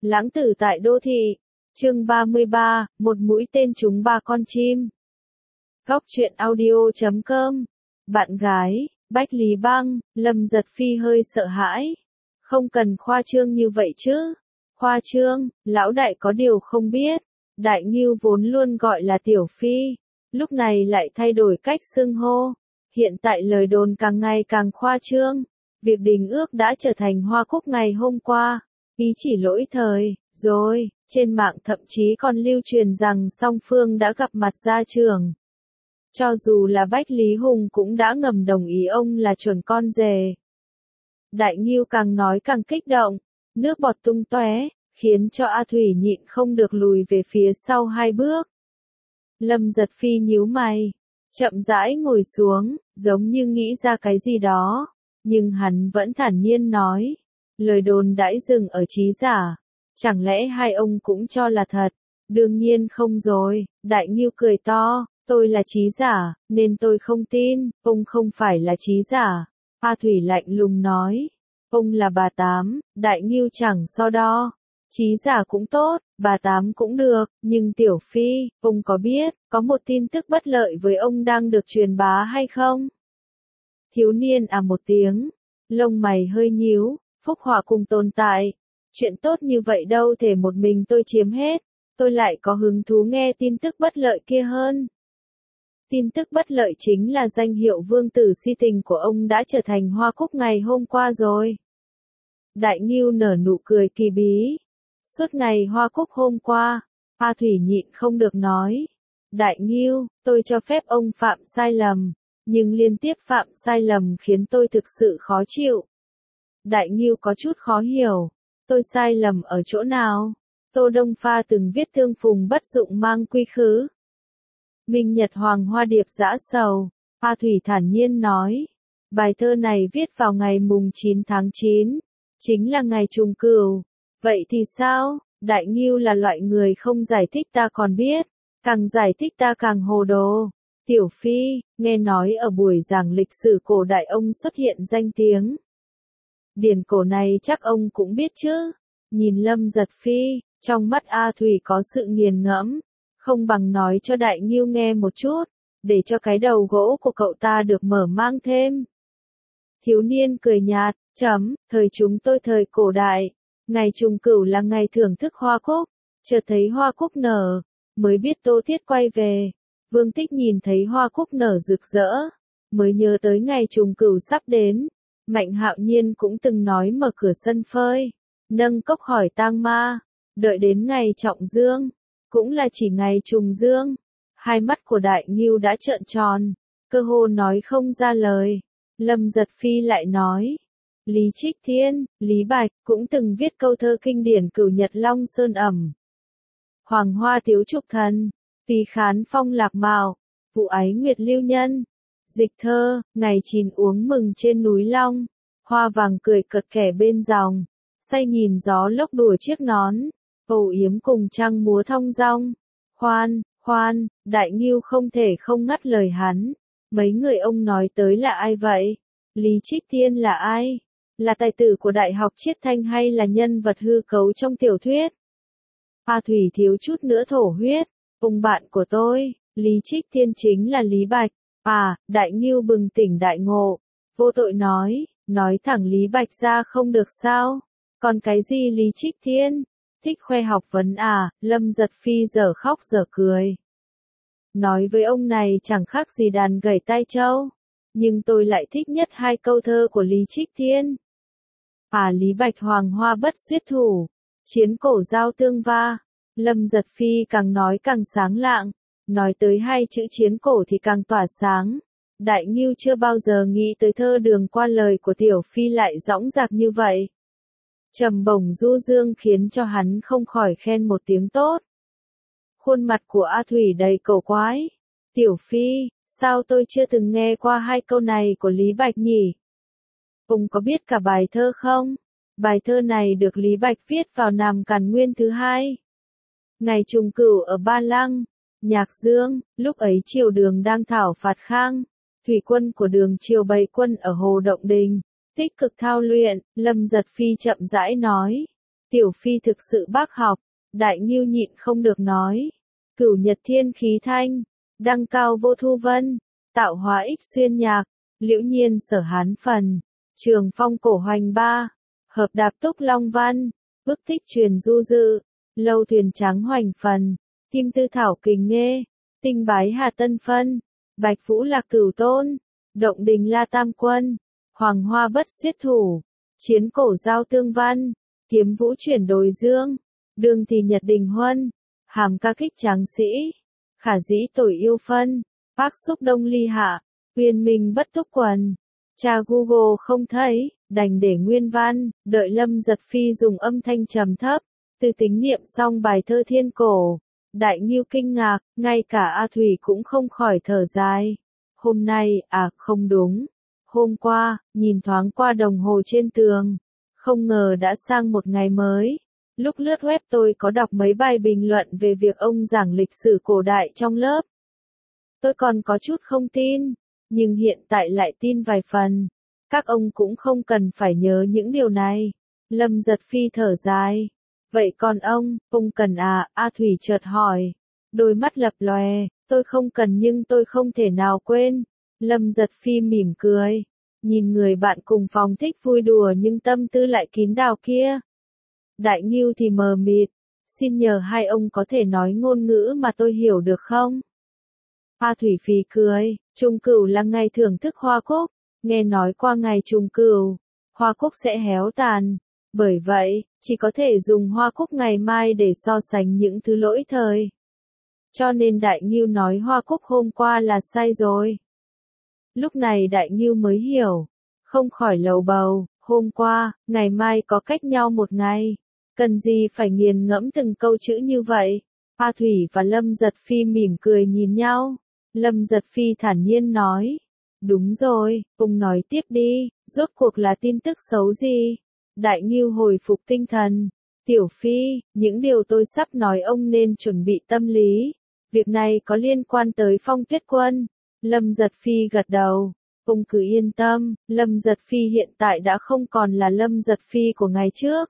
Lãng tử tại đô thị. Chương 33, một mũi tên trúng ba con chim. Góc truyện audio.com. Bạn gái, Bách Lý Băng, Lâm Giật Phi hơi sợ hãi. Không cần khoa trương như vậy chứ. Khoa trương, lão đại có điều không biết. Đại Ngưu vốn luôn gọi là Tiểu Phi, lúc này lại thay đổi cách xưng hô. Hiện tại lời đồn càng ngày càng khoa trương. Việc đình ước đã trở thành hoa khúc ngày hôm qua. Ý chỉ lỗi thời, rồi, trên mạng thậm chí còn lưu truyền rằng song phương đã gặp mặt ra trường. Cho dù là Bách Lý Hùng cũng đã ngầm đồng ý ông là chuẩn con rể. Đại Ngưu càng nói càng kích động, nước bọt tung tóe, khiến cho A Thủy nhịn không được lùi về phía sau 2 bước. Lâm Giật Phi nhíu mày, chậm rãi ngồi xuống, giống như nghĩ ra cái gì đó, nhưng hắn vẫn thản nhiên nói. Lời đồn đãi dừng ở trí giả. Chẳng lẽ hai ông cũng cho là thật? Đương nhiên không rồi, Đại Ngưu cười to, tôi là trí giả, nên tôi không tin, ông không phải là trí giả. A Thủy lạnh lùng nói, ông là bà Tám, Đại Ngưu chẳng so đo. Trí giả cũng tốt, bà Tám cũng được, nhưng Tiểu Phi, ông có biết, có một tin tức bất lợi với ông đang được truyền bá hay không? Thiếu niên một tiếng, lông mày hơi nhíu. Phúc họa cùng tồn tại. Chuyện tốt như vậy đâu thể một mình tôi chiếm hết. Tôi lại có hứng thú nghe tin tức bất lợi kia hơn. Tin tức bất lợi chính là danh hiệu vương tử si tình của ông đã trở thành hoa khúc ngày hôm qua rồi. Đại Ngưu nở nụ cười kỳ bí. Suốt ngày hoa khúc hôm qua, A Thủy nhịn không được nói. Đại Ngưu, tôi cho phép ông phạm sai lầm. Nhưng liên tiếp phạm sai lầm khiến tôi thực sự khó chịu. Đại Ngưu có chút khó hiểu. Tôi sai lầm ở chỗ nào? Tô Đông Pha từng viết thương phùng bất dụng mang quy khứ. Minh Nhật Hoàng Hoa Điệp dã sầu. A Thủy thản nhiên nói. Bài thơ này viết vào ngày mùng 9 tháng 9. Chính là ngày trùng cửu. Vậy thì sao? Đại Ngưu là loại người không giải thích ta còn biết. Càng giải thích ta càng hồ đồ. Tiểu Phi, nghe nói ở buổi giảng lịch sử cổ đại ông xuất hiện danh tiếng. Điển cổ này chắc ông cũng biết chứ. Nhìn Lâm Giật Phi, trong mắt A Thủy có sự nghiền ngẫm. Không bằng nói cho Đại Ngưu nghe một chút, để cho cái đầu gỗ của cậu ta được mở mang thêm. Thiếu niên cười nhạt, thời chúng tôi thời cổ đại. Ngày trùng cửu là ngày thưởng thức hoa cúc. Chợt thấy hoa cúc nở, mới biết Tô Thiết quay về. Vương Tích nhìn thấy hoa cúc nở rực rỡ, mới nhớ tới ngày trùng cửu sắp đến. Mạnh Hạo Nhiên cũng từng nói mở cửa sân phơi, nâng cốc hỏi tang ma, đợi đến ngày trọng dương, cũng là chỉ ngày trùng dương. Hai mắt của Đại Ngưu đã trợn tròn, cơ hồ nói không ra lời. Lâm Giật Phi lại nói, Lý Trích Thiên, Lý Bạch cũng từng viết câu thơ kinh điển Cửu Nhật Long Sơn ẩm. Hoàng hoa tiếu trục thần, tùy khán phong lạc mạo, vụ ái nguyệt lưu nhân. Dịch thơ, ngày 9 uống mừng trên núi Long, hoa vàng cười cợt kẻ bên dòng, say nhìn gió lốc đùa chiếc nón, âu yếm cùng trăng múa thong dong. Khoan, Đại Ngưu không thể không ngắt lời hắn. Mấy người ông nói tới là ai vậy? Lý Trích Thiên là ai? Là tài tử của Đại học Chiết Thanh hay là nhân vật hư cấu trong tiểu thuyết? A Thủy thiếu chút nữa thổ huyết. Ông bạn của tôi, Lý Trích Thiên chính là Lý Bạch. Đại Ngưu bừng tỉnh đại ngộ, vô tội nói thẳng Lý Bạch ra không được sao? Còn cái gì Lý Trích Thiên? Thích khoe học vấn Lâm Giật Phi giờ khóc giờ cười. Nói với ông này chẳng khác gì đàn gảy tai trâu, nhưng tôi lại thích nhất 2 câu thơ của Lý Trích Thiên. Lý Bạch hoàng hoa bất xuyết thủ, chiến cổ giao tương va. Lâm Giật Phi càng nói càng sáng lạng. Nói tới 2 chữ chiến cổ thì càng tỏa sáng. Đại Ngưu chưa bao giờ nghĩ tới thơ đường qua lời của Tiểu Phi lại dõng dạc như vậy. Trầm bổng du dương khiến cho hắn không khỏi khen một tiếng tốt. Khuôn mặt của A Thủy đầy cổ quái. Tiểu Phi, sao tôi chưa từng nghe qua 2 câu này của Lý Bạch nhỉ? Ông có biết cả bài thơ không? Bài thơ này được Lý Bạch viết vào năm Càn Nguyên thứ 2. Ngày trùng cửu ở Ba Lăng. Nhạc Dương, lúc ấy triều Đường đang thảo phạt Khang, thủy quân của Đường triều bày quân ở Hồ Động Đình, tích cực thao luyện. Lâm Giật Phi chậm rãi nói, Tiểu Phi thực sự bác học, Đại Ngưu nhịn không được nói. Cửu nhật thiên khí thanh, đăng cao vô thu vân, tạo hóa ích xuyên nhạc, liễu nhiên sở hán phần, trường phong cổ hoành ba, hợp đạp túc long văn, bức tích truyền du dự, lâu thuyền trắng hoành phần, kim tư thảo kình nghê, tinh bái hà tân phân, bạch vũ lạc cửu tôn, động đình la tam quân, hoàng hoa bất xuyết thủ, chiến cổ giao tương văn, kiếm vũ chuyển đối dương, đường thì nhật đình huân, hàm ca kích tráng sĩ, khả dĩ tội yêu phân, bác xúc đông ly hạ, huyền minh bất túc quần. Cha Google không thấy, đành để nguyên văn, đợi Lâm Giật Phi dùng âm thanh trầm thấp, từ tính niệm xong bài thơ thiên cổ. Đại Ngưu kinh ngạc, ngay cả A Thủy cũng không khỏi thở dài. Hôm nay, không đúng. Hôm qua, nhìn thoáng qua đồng hồ trên tường. Không ngờ đã sang một ngày mới. Lúc lướt web tôi có đọc mấy bài bình luận về việc ông giảng lịch sử cổ đại trong lớp. Tôi còn có chút không tin, nhưng hiện tại lại tin vài phần. Các ông cũng không cần phải nhớ những điều này. Lâm Giật Phi thở dài. Vậy còn ông cần à? A Thủy chợt hỏi. Đôi mắt lập lòe, tôi không cần nhưng tôi không thể nào quên. Lâm Giật Phi mỉm cười. Nhìn người bạn cùng phòng thích vui đùa nhưng tâm tư lại kín đáo kia. Đại Ngưu thì mờ mịt. Xin nhờ hai ông có thể nói ngôn ngữ mà tôi hiểu được không? A Thủy phì cười. Trùng cửu là ngày thưởng thức hoa cúc. Nghe nói qua ngày trùng cửu, hoa cúc sẽ héo tàn. Bởi vậy, chỉ có thể dùng hoa cúc ngày mai để so sánh những thứ lỗi thời. Cho nên Đại Ngưu nói hoa cúc hôm qua là sai rồi. Lúc này Đại Ngưu mới hiểu. Không khỏi lầu bầu, hôm qua, ngày mai có cách nhau một ngày. Cần gì phải nghiền ngẫm từng câu chữ như vậy? A Thủy và Lâm Giật Phi mỉm cười nhìn nhau. Lâm Giật Phi thản nhiên nói. Đúng rồi, ông nói tiếp đi, rốt cuộc là tin tức xấu gì? Đại Ngưu hồi phục tinh thần. Tiểu Phi, những điều tôi sắp nói ông nên chuẩn bị tâm lý. Việc này có liên quan tới Phong Tuyết Quân. Lâm Giật Phi gật đầu. Ông cứ yên tâm, Lâm Giật Phi hiện tại đã không còn là Lâm Giật Phi của ngày trước.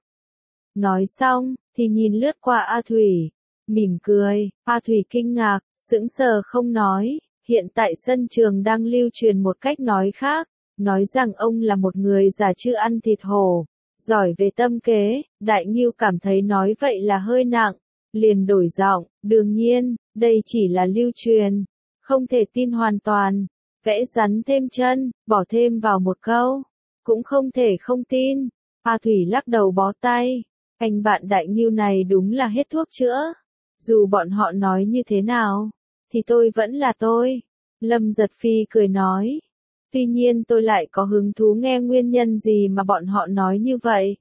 Nói xong, thì nhìn lướt qua A Thủy. Mỉm cười, A Thủy kinh ngạc, sững sờ không nói. Hiện tại sân trường đang lưu truyền một cách nói khác. Nói rằng ông là một người già chưa ăn thịt hổ. Giỏi về tâm kế, Đại Ngưu cảm thấy nói vậy là hơi nặng. Liền đổi giọng, đương nhiên, đây chỉ là lưu truyền. Không thể tin hoàn toàn. Vẽ rắn thêm chân, bỏ thêm vào một câu. Cũng không thể không tin. A Thủy lắc đầu bó tay. Anh bạn Đại Ngưu này đúng là hết thuốc chữa. Dù bọn họ nói như thế nào, thì tôi vẫn là tôi. Lâm Giật Phi cười nói. Tuy nhiên tôi lại có hứng thú nghe nguyên nhân gì mà bọn họ nói như vậy.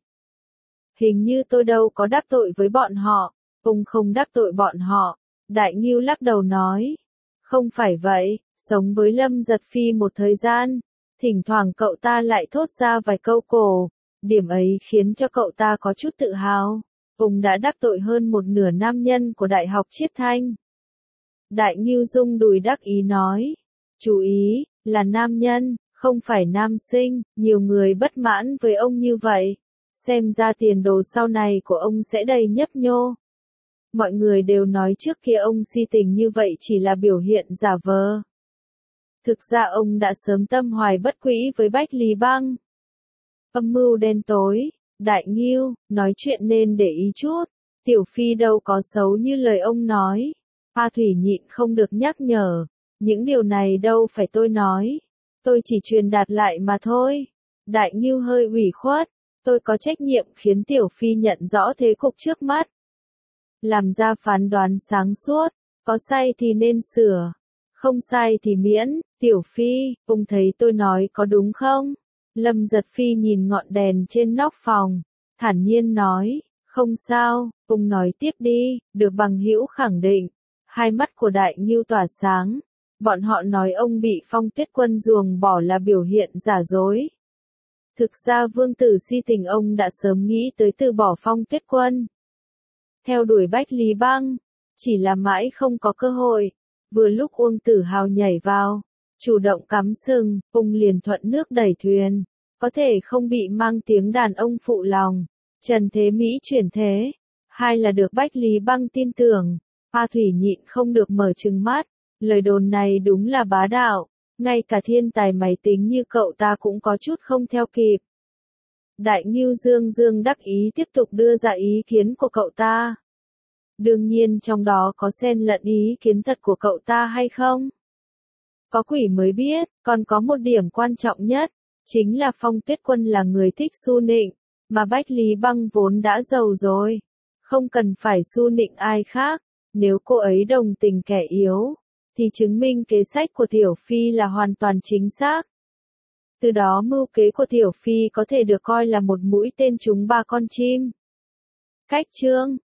Hình như tôi đâu có đắc tội với bọn họ. Ông không đắc tội bọn họ. Đại Ngưu lắc đầu nói. Không phải vậy, sống với Lâm Giật Phi một thời gian. Thỉnh thoảng cậu ta lại thốt ra vài câu cổ. Điểm ấy khiến cho cậu ta có chút tự hào. Ông đã đắc tội hơn một nửa nam nhân của Đại học Chiết Thanh. Đại Ngưu rung đùi đắc ý nói. Chú ý, là nam nhân, không phải nam sinh, nhiều người bất mãn với ông như vậy. Xem ra tiền đồ sau này của ông sẽ đầy nhấp nhô. Mọi người đều nói trước kia ông si tình như vậy chỉ là biểu hiện giả vờ. Thực ra ông đã sớm tâm hoài bất quỹ với Bách Lý Băng. Âm mưu đen tối, Đại Ngưu, nói chuyện nên để ý chút. Tiểu Phi đâu có xấu như lời ông nói. A Thủy nhịn không được nhắc nhở. Những điều này đâu phải tôi nói. Tôi chỉ truyền đạt lại mà thôi. Đại Ngưu hơi ủy khuất. Tôi có trách nhiệm khiến Tiểu Phi nhận rõ thế cục trước mắt. Làm ra phán đoán sáng suốt. Có sai thì nên sửa. Không sai thì miễn. Tiểu Phi, ông thấy tôi nói có đúng không? Lâm Giật Phi nhìn ngọn đèn trên nóc phòng. Thản nhiên nói. Không sao, ông nói tiếp đi. Được bằng hữu khẳng định. Hai mắt của Đại Ngưu tỏa sáng. Bọn họ nói ông bị Phong Tuyết Quân ruồng bỏ là biểu hiện giả dối. Thực ra vương tử si tình ông đã sớm nghĩ tới từ bỏ Phong Tuyết Quân. Theo đuổi Bách Lý Băng. Chỉ là mãi không có cơ hội. Vừa lúc Uông Tử Hào nhảy vào. Chủ động cắm sừng, ông liền thuận nước đẩy thuyền. Có thể không bị mang tiếng đàn ông phụ lòng. Trần Thế Mỹ chuyển thế. Hai là được Bách Lý Băng tin tưởng. A Thủy nhịn không được mở trừng mắt. Lời đồn này đúng là bá đạo. Ngay cả thiên tài máy tính như cậu ta cũng có chút không theo kịp. Đại Ngưu Dương Dương đắc ý tiếp tục đưa ra ý kiến của cậu ta. Đương nhiên trong đó có xen lẫn ý kiến thật của cậu ta hay không? Có quỷ mới biết, còn có một điểm quan trọng nhất, chính là Phong Tuyết Quân là người thích su nịnh, mà Bách Lý Băng vốn đã giàu rồi. Không cần phải su nịnh ai khác, nếu cô ấy đồng tình kẻ yếu, thì chứng minh kế sách của Tiểu Phi là hoàn toàn chính xác. Từ đó mưu kế của Tiểu Phi có thể được coi là một mũi tên trúng ba con chim. Cách chương